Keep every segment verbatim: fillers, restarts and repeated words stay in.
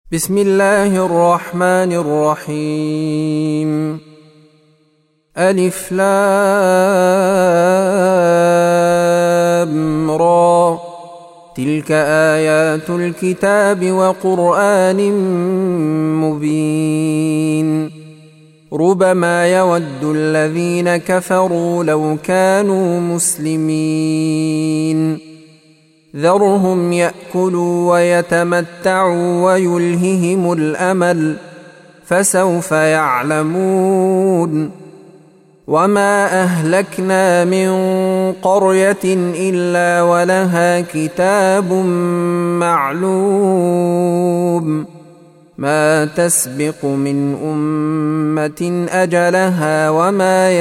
بسم الله الرحمن الرحيم. ألف لام را، تلك آيات الكتاب وقرآن مبين. ربما يود الذين كفروا لو كانوا مسلمين. ذرهم يأكلوا ويتمتعوا ويلههم الأمل، فسوف يعلمون. وما أهلكنا من قرية إلا ولها كتاب معلوم، ما تسبق من أمة أجلها وما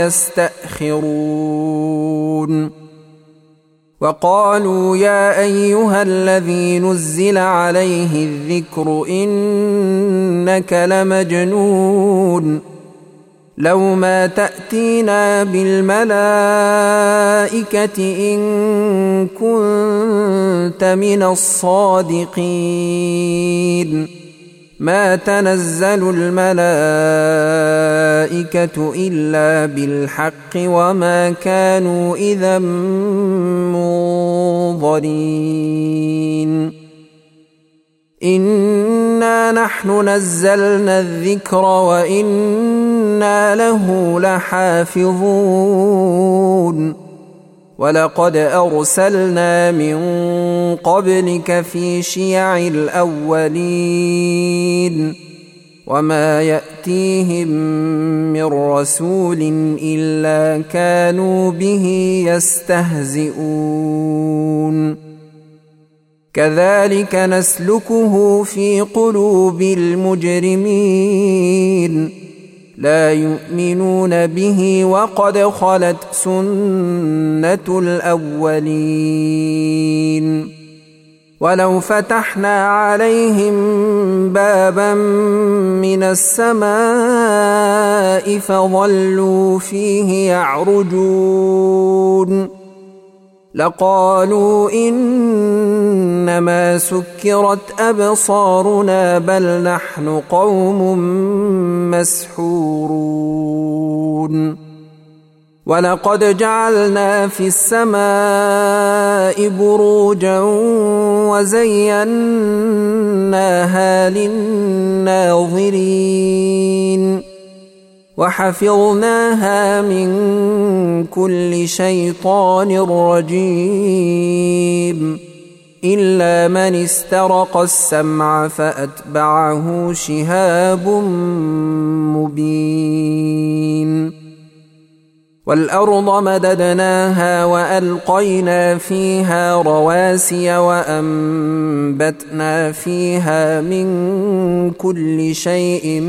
يستأخرون. وقالوا يا أيها الذي نزل عليه الذكر إنك لمجنون، لو ما تأتينا بالملائكة إن كنت من الصادقين. ما تنزل الملائكة إلا بالحق وما كانوا إذا منظرين. إنا نحن نزلنا الذكر وإنا له لحافظون. ولقد أرسلنا من قبلك في شيع الأولين، وما يأتيهم من رسول إلا كانوا به يستهزئون. كذلك نسلكه في قلوب المجرمين، لا يؤمنون به وقد خلت سنة الأولين. ولو فتحنا عليهم بابا من السماء فظلوا فيه يعرجون لقالوا إنما سكرت أبصارنا بل نحن قوم مسحورون. ولقد جعلنا في السماء بروجا وزيناها للناظرين، وحفظناها من كل شيطان رجيم، إلا من استرق السمع فأتبعه شهاب مبين. والأرض مددناها وألقينا فيها رواسي وأنبتنا فيها من كل شيء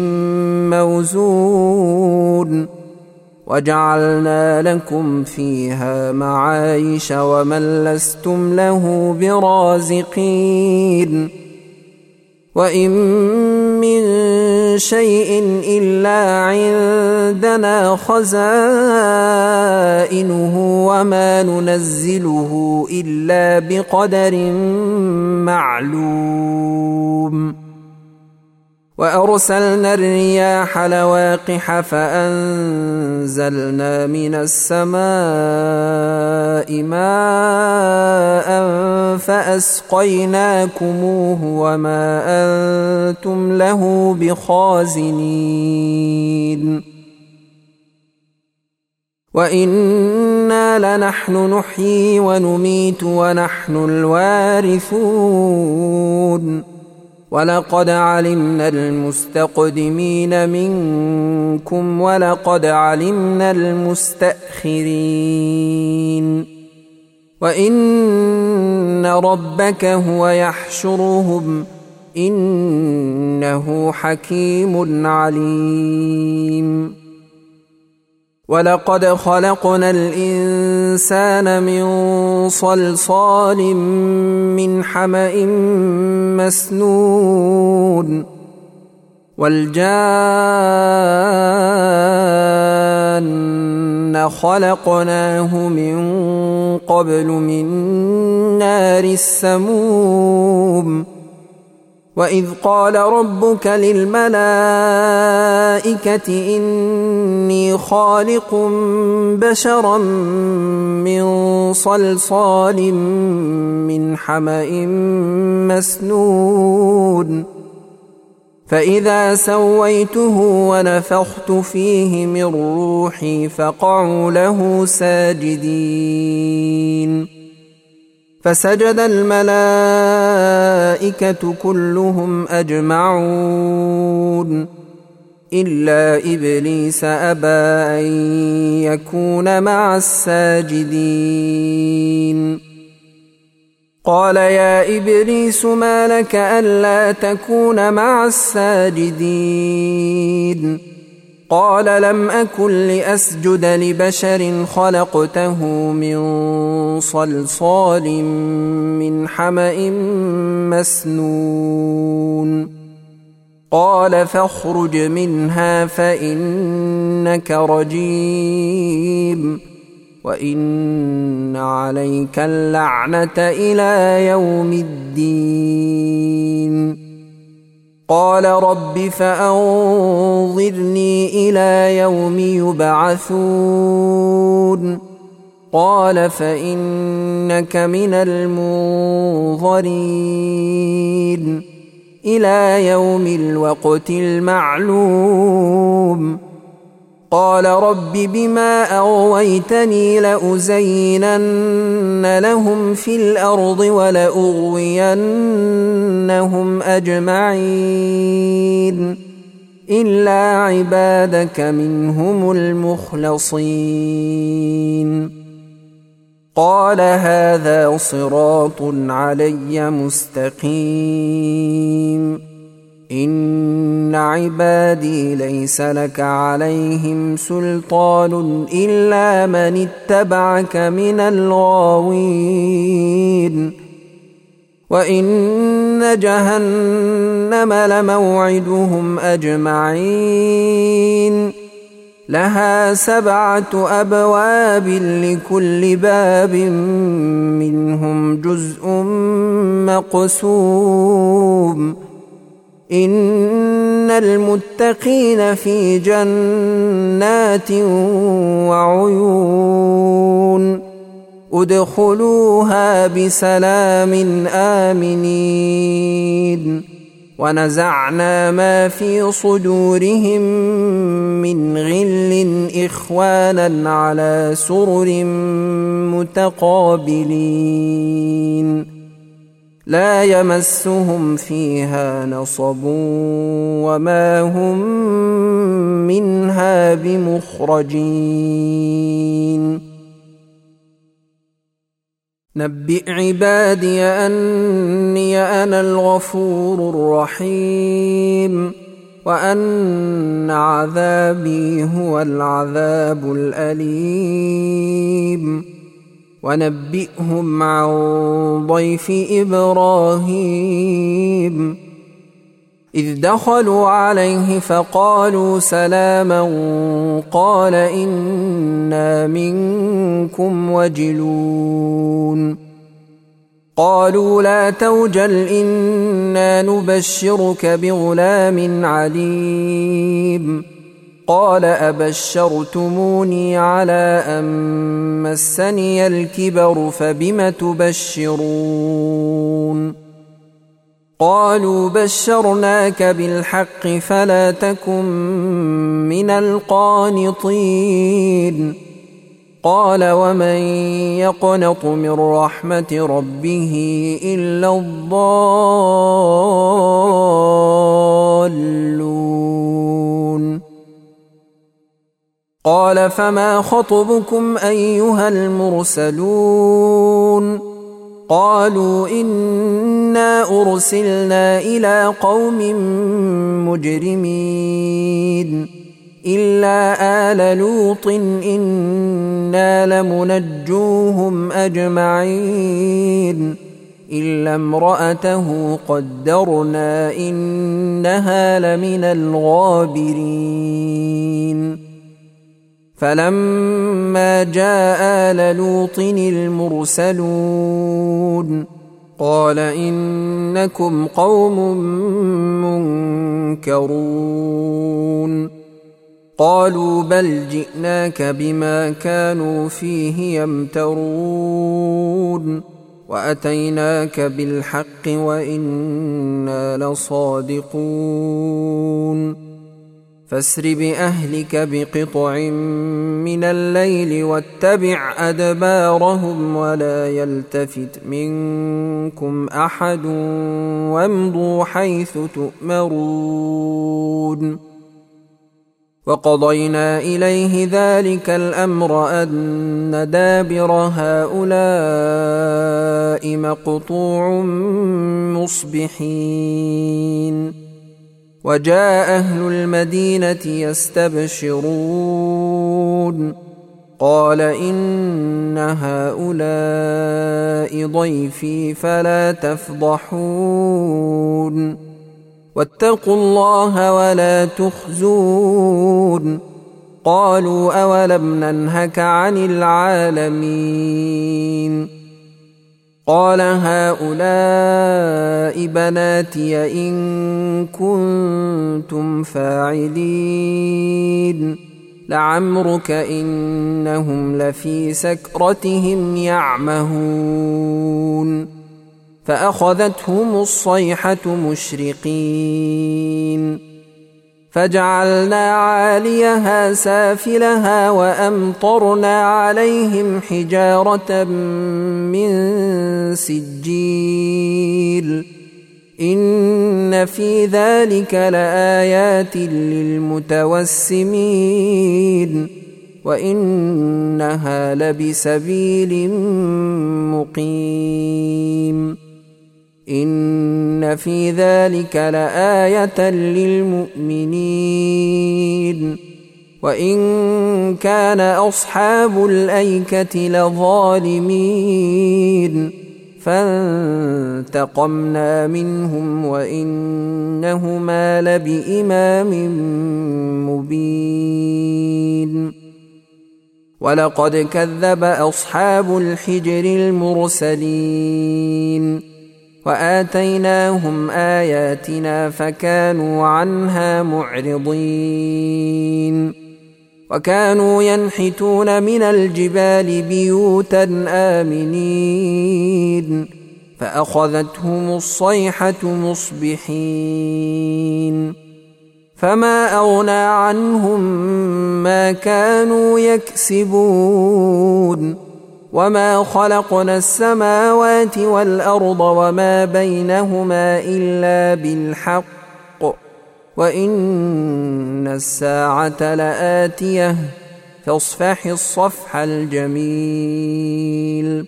موزون، وجعلنا لكم فيها معايش ومن لستم له برازقين. وإن من شيء إلا عندنا خزائنه وما ننزله إلا بقدر معلوم. وأرسلنا الرياح لواقح فأنزلنا من السماء ماء فأسقيناكموه وما أنتم له بخازنين. وإنا لنحن نحيي ونميت ونحن الوارثون. ولقد علمنا المستقدمين منكم ولقد علمنا المستأخرين. وإن ربك هو يحشرهم إنه حكيم عليم. ولقد خلقنا الإنسان من صلصال من حمأ مسنون، والجان خلقناه من قبل من نار السموم، وإذ قال ربك للملائكة إني خالق بشرا من صلصال من حمأ مسنون فإذا سويته ونفخت فيه من روحي فقعوا له ساجدين فسجد الملائكة كلهم أجمعون إلا إبليس أبى أن يكون مع الساجدين قال يا إبليس ما لك ألا تكون مع الساجدين قال لم أكن لأسجد لبشر خلقته من صلصال من حمأ مسنون قال فاخرج منها فإنك رجيم وإن عليك اللعنة إلى يوم الدين قال رب فأنظرني إلى يوم يبعثون قال فإنك من المنظرين إلى يوم الوقت المعلوم قال رب بما أغويتني لأزينن لهم في الأرض ولأغوينهم أجمعين إلا عبادك منهم المخلصين قال هذا صراط علي مستقيم إن عبادي ليس لك عليهم سلطان إلا من اتبعك من الغاوين وإن جهنم لموعدهم أجمعين لها سبعة أبواب لكل باب منهم جزء مقسوم إن المتقين في جنات وعيون ادخلوها بسلام آمنين ونزعنا ما في صدورهم من غل إخوانا على سرر متقابلين لا يمسهم فيها نصب وما هم منها بمخرجين نبئ عبادي أني أنا الغفور الرحيم وأن عذابي هو العذاب الأليم ونبئهم عن ضيف إبراهيم إذ دخلوا عليه فقالوا سلاما قال إنا منكم وجلون قالوا لا توجل إنا نبشرك بغلام عليم قال أبشرتموني على أن مسني الكبر فبم تبشرون قالوا بشرناك بالحق فلا تكن من القانطين قال ومن يقنط من رحمة ربه إلا الضالون قال فما خطبكم أيها المرسلون قالوا إنا أرسلنا إلى قوم مجرمين إلا آل لوط إنا لمنجوهم أجمعين إلا امرأته قدرنا إنها لمن الغابرين فلما جاء آل لوط المرسلون قال إنكم قوم منكرون قالوا بل جئناك بما كانوا فيه يمترون وأتيناك بالحق وإنا لصادقون فاسر بأهلك بقطع من الليل واتبع أدبارهم ولا يلتفت منكم أحد وامضوا حيث تؤمرون وقضينا إليه ذلك الأمر أن دابر هؤلاء مقطوع مصبحين وجاء أهل المدينة يستبشرون قال إن هؤلاء ضيفي فلا تفضحون واتقوا الله ولا تخزون قالوا أولم ننهك عن العالمين قال هؤلاء بناتي إن كنتم فاعلين لعمرك إنهم لفي سكرتهم يعمهون فأخذتهم الصيحة مشرقين فجعلنا عاليها سافلها وأمطرنا عليهم حجارة من سجيل إن في ذلك لآيات للمتوسمين وإنها لبسبيل مقيم إن في ذلك لآية للمؤمنين وإن كان أصحاب الأيكة لظالمين فانتقمنا منهم وإنهما لبإمام مبين ولقد كذب أصحاب الحجر المرسلين وآتيناهم آياتنا فكانوا عنها معرضين وكانوا ينحتون من الجبال بيوتا آمنين فأخذتهم الصيحة مصبحين فما أغنى عنهم ما كانوا يكسبون وما خلقنا السماوات والأرض وما بينهما إلا بالحق وإن الساعة لآتية فاصفح الصفح الجميل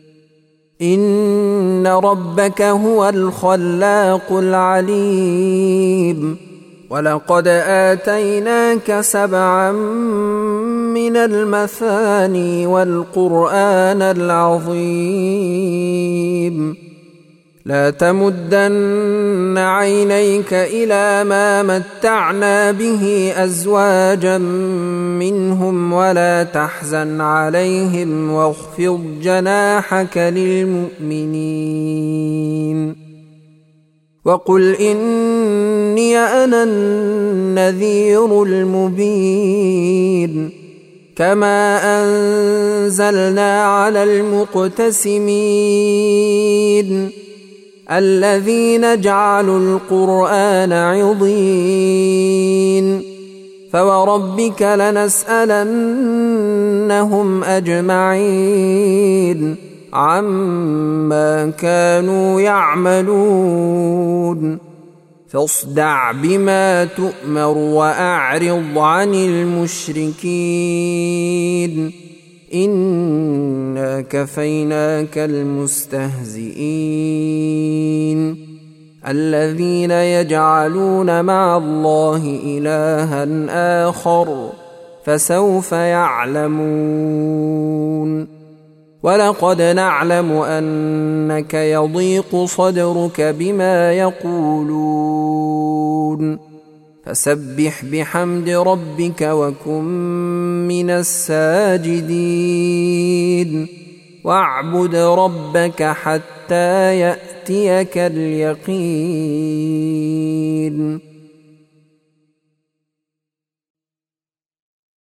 إن ربك هو الخلاق العليم ولقد آتيناك سبعا من المثاني والقرآن العظيم لا تمدن عينيك إلى ما متعنا به أزواجا منهم ولا تحزن عليهم واخفض جناحك للمؤمنين وقل إني أنا النذير المبين كما أنزلنا على المقتسمين الذين جعلوا القرآن عضين فوربك لنسألنهم أجمعين عما كانوا يعملون فاصدع بما تؤمر وأعرض عن المشركين إنا كفيناك المستهزئين الذين يجعلون مع الله إلها آخر فسوف يعلمون ولقد نعلم أنك يضيق صدرك بما يقولون فسبح بحمد ربك وكن من الساجدين واعبد ربك حتى يأتيك اليقين